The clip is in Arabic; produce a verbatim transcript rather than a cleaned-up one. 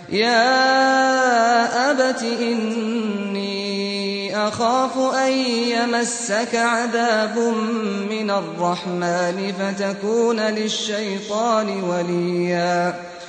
يَا أَبَتِ إِنِّي أَخَافُ أَن يَمَسَّكَ عَذَابٌ مِّنَ الرَّحْمَٰنِ فَتَكُونَ لِلشَّيْطَانِ وَلِيًّا